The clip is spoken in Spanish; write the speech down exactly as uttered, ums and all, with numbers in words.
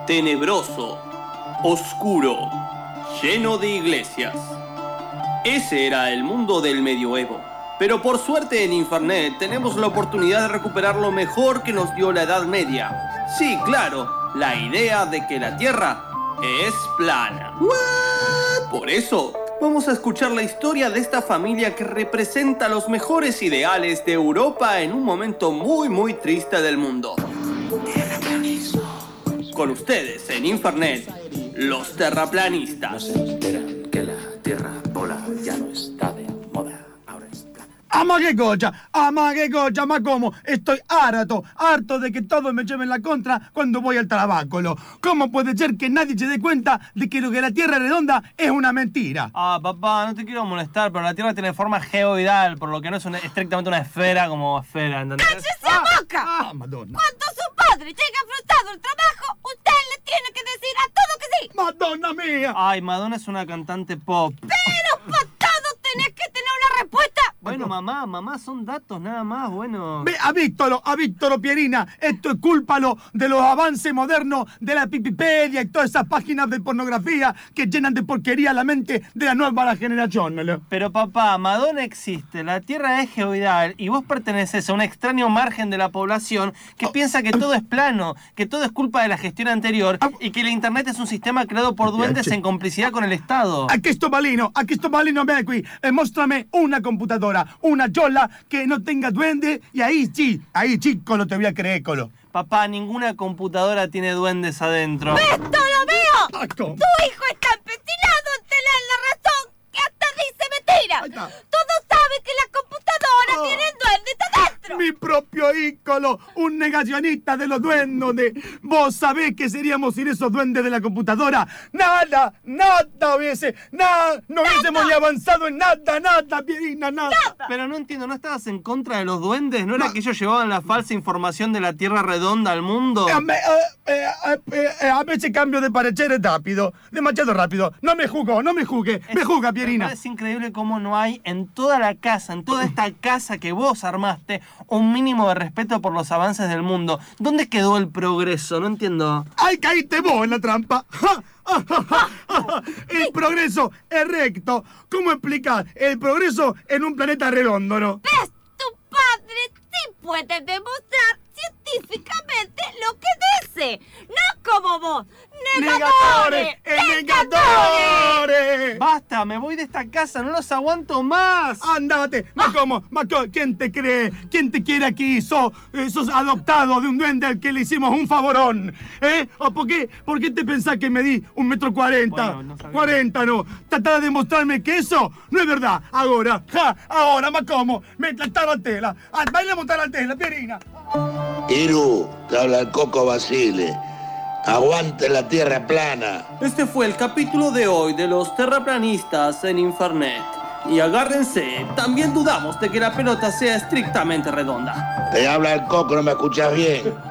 tenebroso, oscuro, lleno de iglesias. Ese era el mundo del medioevo. Pero por suerte en Infernet tenemos la oportunidad de recuperar lo mejor que nos dio la Edad Media. Sí, claro, la idea de que la Tierra es plana. ¿What? Por eso, vamos a escuchar la historia de esta familia que representa los mejores ideales de Europa en un momento muy muy triste del mundo. Con ustedes en Infernet, los terraplanistas. No se enteran que la Tierra bola ya no está de moda. Ahora es plana. ¡Ama que cocha! ¡Ama que cocha! ¡Ma como! Estoy harto, harto de que todos me lleven la contra cuando voy al trabáculo. ¿Cómo puede ser que nadie se dé cuenta de que lo que la Tierra es redonda es una mentira? Ah, papá, no te quiero molestar, pero la Tierra tiene forma geoidal, por lo que no es una, estrictamente una esfera como esfera, ¿entendés? ¡Cállese la boca! ¡Ah, Madonna! Cuando su padre llega frustrado al trabajo, usted le tiene que decir a todo que sí. ¡Madonna mía! Ay, Madonna es una cantante pop. Pero para todo tenés que tener una respuesta. Bueno, mamá, mamá, son datos nada más, bueno. Ve a Víctoro, a Víctoro Pierina. Esto es cúlpalo de los avances modernos de la Pipipedia y todas esas páginas de pornografía que llenan de porquería la mente de la nueva generación. ¿No? Pero papá, Madonna existe, la Tierra es geoidal y vos perteneces a un extraño margen de la población que Oh, piensa que todo es plano, que todo es culpa de la gestión anterior ah, y que la internet es un sistema creado por duendes en complicidad con el Estado. Aquí sto malino, aquí sto malino me qui e mostrame una computadora, una chola que no tenga duende y ahí sí, ahí chico lo te voy a creer, colo. Papá, ninguna computadora tiene duendes adentro. ¡Esto lo veo! Ah, ¿cómo? Tu hijo está empecinado en tener la razón que hasta dice mentira. Ahí está. Todos saben que la computadora Oh. tiene duendes adentro. Mi propio ícolo, un negacionista de los duendes. Vos sabés que seríamos sin esos duendes de la computadora. Nada, nada hubiese, nada, no hubiésemos ni avanzado en nada, nada, Pierina, nada. Pero no entiendo, ¿no estabas en contra de los duendes? ¿No era No. que ellos llevaban la falsa información de la Tierra redonda al mundo? A, me- eh, eh, eh, eh, a veces cambio de parecer es rápido, demasiado rápido. No me juzgo, no me juzgue, me juzga, Pierina. Es increíble cómo no hay en toda la casa, en toda esta casa que vos armaste, un mínimo de respeto por los avances del mundo. ¿Dónde quedó el progreso? No entiendo. ¡Ay, caíste vos en la trampa! ¡Ja! ¡Ja, ja, ja, ja! El progreso es recto. ¿Cómo explicar el progreso en un planeta redondo, no? ¿Ves? Tu padre sí puede demostrar científicamente lo que dice. No como vos. ¡Negadores! ¡El negadores! ¡Basta! ¡Me voy de esta casa! ¡No los aguanto más! ¡Ándate! ¿Ma cómo? ¿Ma co- ¿Quién te cree? ¿Quién te quiere aquí? Sos, eh, sos adoptado de un duende al que le hicimos un favorón. ¿Eh? ¿O por qué? ¿Por qué te pensás que me di un metro cuarenta? Bueno, no sabía. cuarenta no. Tratá de demostrarme que eso no es verdad. Ahora, ja, ahora, ¿ma cómo? Me la tela. Ah, baila a montar la tela, Pierina. Iru, te habla el Coco Basile. Aguante la tierra plana. Este fue el capítulo de hoy de los terraplanistas en Infernet. Y agárrense, también dudamos de que la pelota sea estrictamente redonda. Te habla el Coco, no me escuchas bien.